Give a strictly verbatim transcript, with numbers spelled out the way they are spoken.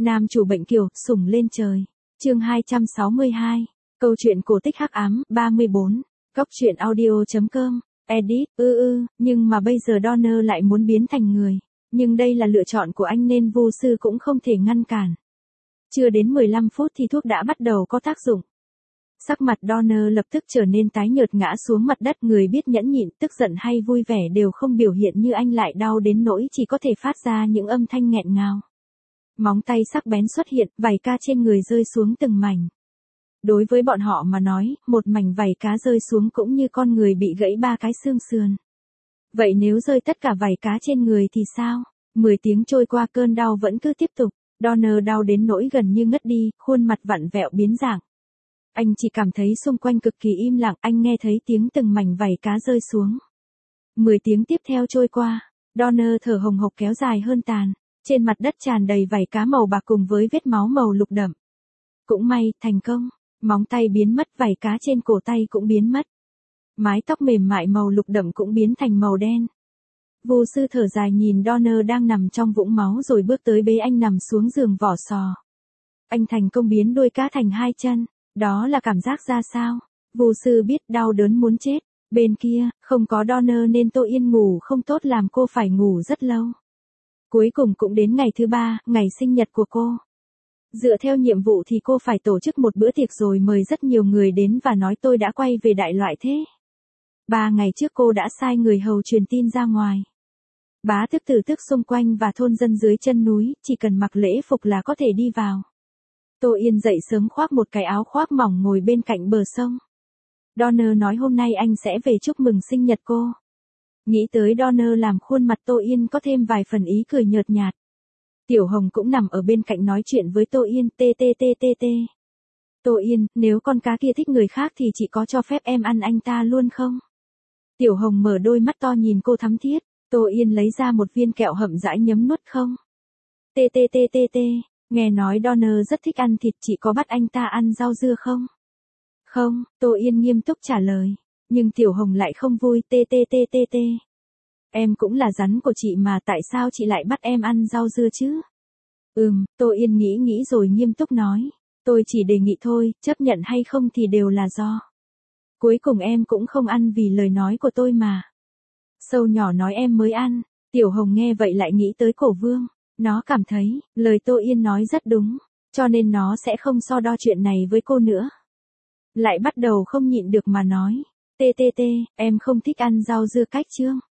Nam chủ bệnh kiều, sủng lên trời. Chương hai trăm sáu mươi hai. Câu chuyện cổ tích hắc ám, ba mươi bốn. Góc truyện audio.com. Edit, ư ư, nhưng mà bây giờ Donner lại muốn biến thành người. Nhưng đây là lựa chọn của anh nên vô sư cũng không thể ngăn cản. Chưa đến mười lăm phút thì thuốc đã bắt đầu có tác dụng. Sắc mặt Donner lập tức trở nên tái nhợt ngã xuống mặt đất, người biết nhẫn nhịn, tức giận hay vui vẻ đều không biểu hiện như anh, lại đau đến nỗi chỉ có thể phát ra những âm thanh nghẹn ngào. Móng tay sắc bén xuất hiện, vảy cá trên người rơi xuống từng mảnh. Đối với bọn họ mà nói, một mảnh vảy cá rơi xuống cũng như con người bị gãy ba cái xương sườn. Vậy nếu rơi tất cả vảy cá trên người thì sao? Mười tiếng trôi qua, cơn đau vẫn cứ tiếp tục. Donner đau đến nỗi gần như ngất đi, khuôn mặt vặn vẹo biến dạng. Anh chỉ cảm thấy xung quanh cực kỳ im lặng, anh nghe thấy tiếng từng mảnh vảy cá rơi xuống. Mười tiếng tiếp theo trôi qua, Donner thở hồng hộc kéo dài hơn tàn. Trên mặt đất tràn đầy vảy cá màu bạc cùng với vết máu màu lục đậm. Cũng may, thành công. Móng tay biến mất, vảy cá trên cổ tay cũng biến mất. Mái tóc mềm mại màu lục đậm cũng biến thành màu đen. Vô sư thở dài nhìn Donner đang nằm trong vũng máu rồi bước tới bế anh nằm xuống giường vỏ sò. Anh thành công biến đuôi cá thành hai chân. Đó là cảm giác ra sao? Vô sư biết đau đớn muốn chết. Bên kia, không có Donner nên Tô Yên ngủ không tốt, làm cô phải ngủ rất lâu. Cuối cùng cũng đến ngày thứ ba, ngày sinh nhật của cô. Dựa theo nhiệm vụ thì cô phải tổ chức một bữa tiệc rồi mời rất nhiều người đến và nói tôi đã quay về đại loại thế. Ba ngày trước cô đã sai người hầu truyền tin ra ngoài. Bá tước tử tước xung quanh và thôn dân dưới chân núi, chỉ cần mặc lễ phục là có thể đi vào. Tô Yên dậy sớm khoác một cái áo khoác mỏng ngồi bên cạnh bờ sông. Donner nói hôm nay anh sẽ về chúc mừng sinh nhật cô. Nghĩ tới Donner làm khuôn mặt Tô Yên có thêm vài phần ý cười nhợt nhạt. Tiểu Hồng cũng nằm ở bên cạnh nói chuyện với Tô Yên, tê tê tê tê tê. Tô Yên, nếu con cá kia thích người khác thì chị có cho phép em ăn anh ta luôn không? Tiểu Hồng mở đôi mắt to nhìn cô thắm thiết. Tô Yên lấy ra một viên kẹo hậm rãi nhấm nuốt không? Tê tê tê tê tê. Nghe nói Donner rất thích ăn thịt, chị có bắt anh ta ăn rau dưa không? Không, Tô Yên nghiêm túc trả lời. Nhưng Tiểu Hồng lại không vui, tê tê tê tê tê. Em cũng là rắn của chị mà, tại sao chị lại bắt em ăn rau dưa chứ? Ừm, Tô Yên nghĩ nghĩ rồi nghiêm túc nói. Tôi chỉ đề nghị thôi, chấp nhận hay không thì đều là do. Cuối cùng em cũng không ăn vì lời nói của tôi mà. Sâu nhỏ nói em mới ăn. Tiểu Hồng nghe vậy lại nghĩ tới Cổ Vương. Nó cảm thấy, lời Tô Yên nói rất đúng. Cho nên nó sẽ không so đo chuyện này với cô nữa. Lại bắt đầu không nhịn được mà nói. Tê tê tê, em không thích ăn rau dưa cách chương.